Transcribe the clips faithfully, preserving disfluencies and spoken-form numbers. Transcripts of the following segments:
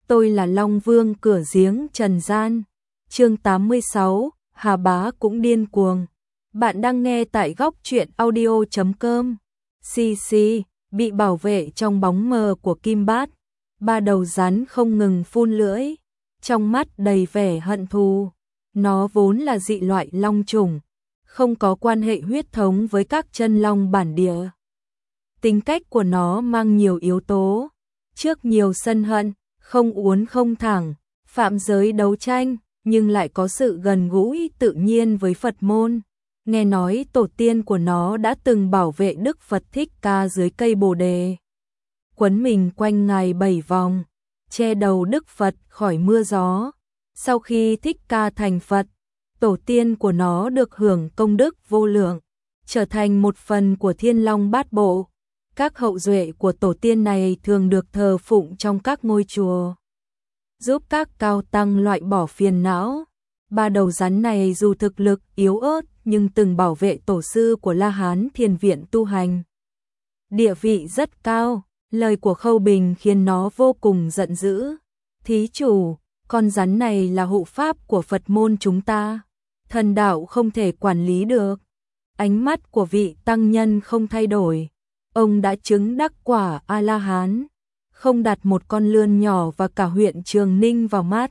tôi là Long Vương cửa giếng trần gian. Chương tám mươi sáu, Hà Bá cũng điên cuồng. Bạn đang nghe tại góc truyện audio chấm com. Xì xì, bị bảo vệ trong bóng mờ của Kim Bát, ba đầu rắn không ngừng phun lưỡi, trong mắt đầy vẻ hận thù. Nó vốn là dị loại long trùng, không có quan hệ huyết thống với các chân long bản địa. Tính cách của nó mang nhiều yếu tố, trước nhiều sân hận, không uốn không thẳng, phạm giới đấu tranh, nhưng lại có sự gần gũi tự nhiên với Phật môn. Nghe nói tổ tiên của nó đã từng bảo vệ Đức Phật Thích Ca dưới cây Bồ Đề, quấn mình quanh ngài bảy vòng, che đầu Đức Phật khỏi mưa gió. Sau khi Thích Ca thành Phật, tổ tiên của nó được hưởng công đức vô lượng, trở thành một phần của Thiên Long Bát Bộ. Các hậu duệ của tổ tiên này thường được thờ phụng trong các ngôi chùa, giúp các cao tăng loại bỏ phiền não. Ba đầu rắn này dù thực lực yếu ớt nhưng từng bảo vệ tổ sư của La Hán Thiền Viện tu hành, địa vị rất cao. Lời của Khâu Bình khiến nó vô cùng giận dữ. Thí chủ, con rắn này là hộ pháp của Phật môn chúng ta, thần đạo không thể quản lý được. Ánh mắt của vị tăng nhân không thay đổi. Ông đã chứng đắc quả A-la-hán, không đặt một con lươn nhỏ và cả huyện Trường Ninh vào mắt.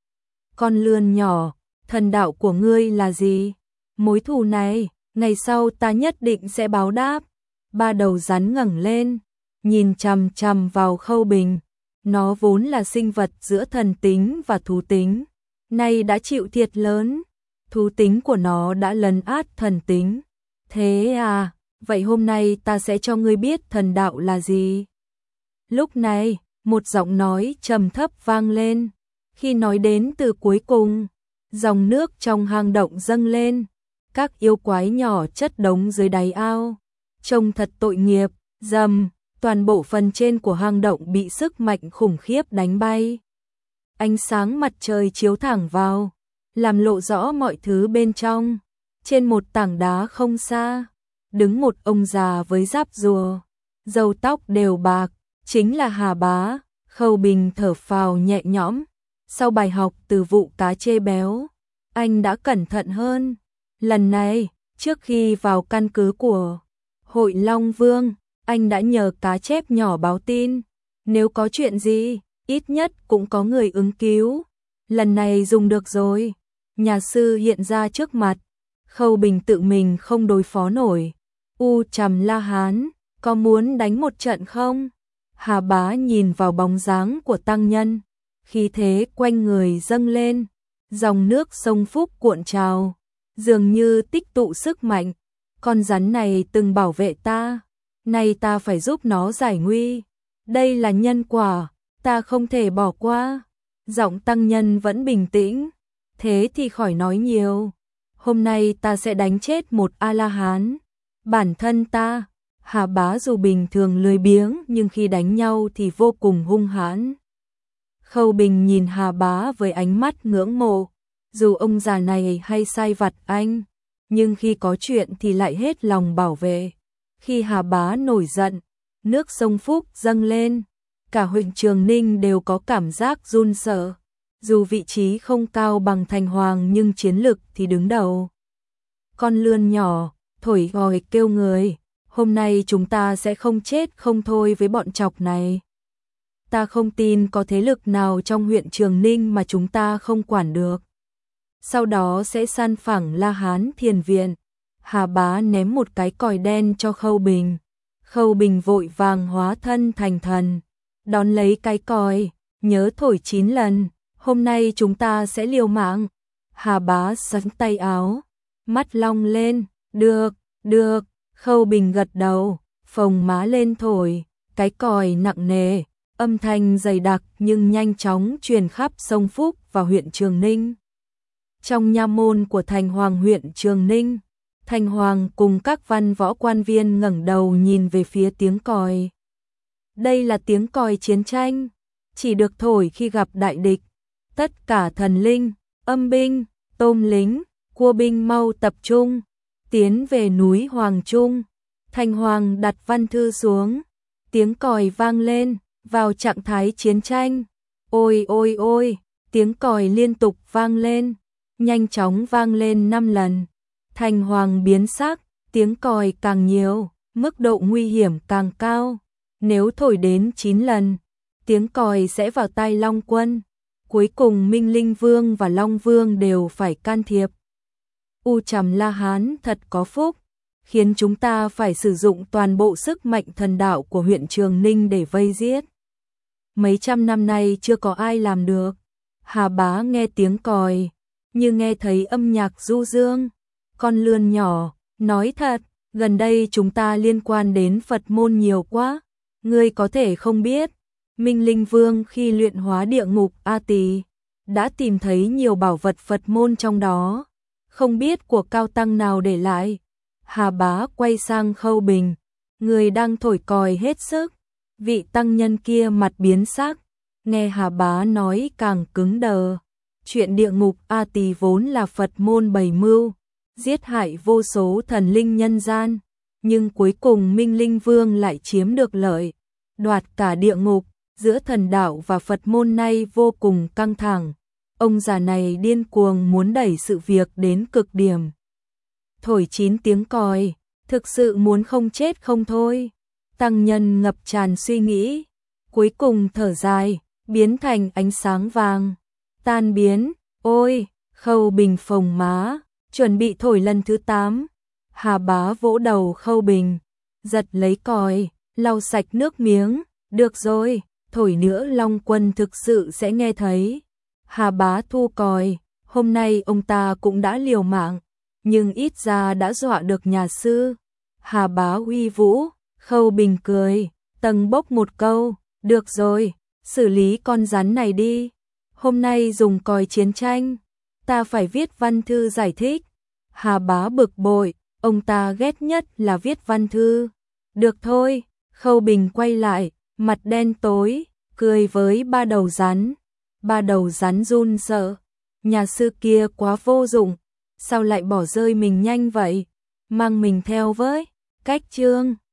Con lươn nhỏ, thần đạo của ngươi là gì? Mối thù này, ngày sau ta nhất định sẽ báo đáp. Ba đầu rắn ngẩng lên, nhìn chằm chằm vào Khâu Bình. Nó vốn là sinh vật giữa thần tính và thú tính, nay đã chịu thiệt lớn. Thú tính của nó đã lấn át thần tính. Thế à, vậy hôm nay ta sẽ cho ngươi biết thần đạo là gì. Lúc này, một giọng nói trầm thấp vang lên. Khi nói đến từ cuối cùng, dòng nước trong hang động dâng lên. Các yêu quái nhỏ chất đống dưới đáy ao, trông thật tội nghiệp. Rầm, toàn bộ phần trên của hang động bị sức mạnh khủng khiếp đánh bay. Ánh sáng mặt trời chiếu thẳng vào, làm lộ rõ mọi thứ bên trong. Trên một tảng đá không xa, đứng một ông già với giáp rùa, râu tóc đều bạc, chính là Hà Bá. Khâu Bình thở phào nhẹ nhõm. Sau bài học từ vụ cá chê béo, anh đã cẩn thận hơn. Lần này, trước khi vào căn cứ của Hội Long Vương, anh đã nhờ cá chép nhỏ báo tin. Nếu có chuyện gì, ít nhất cũng có người ứng cứu. Lần này dùng được rồi. Nhà sư hiện ra trước mặt. Khâu Bình tự mình không đối phó nổi. U Trầm La Hán, có muốn đánh một trận không? Hà Bá nhìn vào bóng dáng của tăng nhân, khí thế quanh người dâng lên, dòng nước sông Phúc cuộn trào, dường như tích tụ sức mạnh. Con rắn này từng bảo vệ ta, nay ta phải giúp nó giải nguy. Đây là nhân quả, ta không thể bỏ qua. Giọng tăng nhân vẫn bình tĩnh. Thế thì khỏi nói nhiều. Hôm nay ta sẽ đánh chết một A-la-hán. Bản thân ta, Hà Bá dù bình thường lười biếng nhưng khi đánh nhau thì vô cùng hung hãn. Khâu Bình nhìn Hà Bá với ánh mắt ngưỡng mộ. Dù ông già này hay sai vặt anh, nhưng khi có chuyện thì lại hết lòng bảo vệ. Khi Hà Bá nổi giận, nước sông Phúc dâng lên, cả huyện Trường Ninh đều có cảm giác run sợ. Dù vị trí không cao bằng Thành Hoàng nhưng chiến lực thì đứng đầu. Con lươn nhỏ, thổi gòi kêu người, hôm nay chúng ta sẽ không chết không thôi với bọn chọc này. Ta không tin có thế lực nào trong huyện Trường Ninh mà chúng ta không quản được. Sau đó sẽ san phẳng La Hán Thiền Viện. Hà Bá ném một cái còi đen cho Khâu Bình. Khâu Bình vội vàng hóa thân thành thần, đón lấy cái còi, nhớ thổi chín lần. Hôm nay chúng ta sẽ liều mạng. Hà Bá sắn tay áo, mắt long lên. Được, được. Khâu Bình gật đầu, phồng má lên thổi. Cái còi nặng nề, âm thanh dày đặc nhưng nhanh chóng truyền khắp sông Phúc và huyện Trường Ninh. Trong nha môn của Thành Hoàng huyện Trường Ninh, Thành Hoàng cùng các văn võ quan viên ngẩng đầu nhìn về phía tiếng còi. Đây là tiếng còi chiến tranh, chỉ được thổi khi gặp đại địch. Tất cả thần linh, âm binh, tôm lính, cua binh mau tập trung, tiến về núi Hoàng Trung. Thành Hoàng đặt văn thư xuống, tiếng còi vang lên, vào trạng thái chiến tranh. Ôi ôi ôi, tiếng còi liên tục vang lên, nhanh chóng vang lên năm lần. Thành Hoàng biến sắc, tiếng còi càng nhiều, mức độ nguy hiểm càng cao. Nếu thổi đến chín lần, tiếng còi sẽ vào tai Long Quân. Cuối cùng Minh Linh Vương và Long Vương đều phải can thiệp. U Trầm La Hán thật có phúc, khiến chúng ta phải sử dụng toàn bộ sức mạnh thần đạo của huyện Trường Ninh để vây giết. Mấy trăm năm nay chưa có ai làm được. Hà Bá nghe tiếng còi, như nghe thấy âm nhạc du dương. Con lươn nhỏ, nói thật, gần đây chúng ta liên quan đến Phật môn nhiều quá. Ngươi có thể không biết, Minh Linh Vương khi luyện hóa địa ngục A Tỳ đã tìm thấy nhiều bảo vật Phật môn trong đó, không biết của cao tăng nào để lại. Hà Bá quay sang Khâu Bình, người đang thổi còi hết sức. Vị tăng nhân kia mặt biến sắc, nghe Hà Bá nói càng cứng đờ. Chuyện địa ngục A Tỳ vốn là Phật môn bày mưu, giết hại vô số thần linh nhân gian, nhưng cuối cùng Minh Linh Vương lại chiếm được lợi, đoạt cả địa ngục. Giữa thần đạo và Phật môn nay vô cùng căng thẳng. Ông già này điên cuồng muốn đẩy sự việc đến cực điểm. Thổi chín tiếng còi, thực sự muốn không chết không thôi. Tăng nhân ngập tràn suy nghĩ, cuối cùng thở dài, biến thành ánh sáng vàng, tan biến. Ôi, Khâu Bình phồng má, chuẩn bị thổi lần thứ tám. Hà Bá vỗ đầu Khâu Bình, giật lấy còi, lau sạch nước miếng. Được rồi, thổi nữa Long Quân thực sự sẽ nghe thấy. Hà Bá thu còi, hôm nay ông ta cũng đã liều mạng, nhưng ít ra đã dọa được nhà sư. Hà Bá uy vũ, Khâu Bình cười, tầng bốc một câu, được rồi, xử lý con rắn này đi. Hôm nay dùng còi chiến tranh, ta phải viết văn thư giải thích. Hà Bá bực bội, ông ta ghét nhất là viết văn thư. Được thôi, Khâu Bình quay lại, mặt đen tối, cười với ba đầu rắn. Ba đầu rắn run sợ, nhà sư kia quá vô dụng, sao lại bỏ rơi mình nhanh vậy, mang mình theo với. Cách chương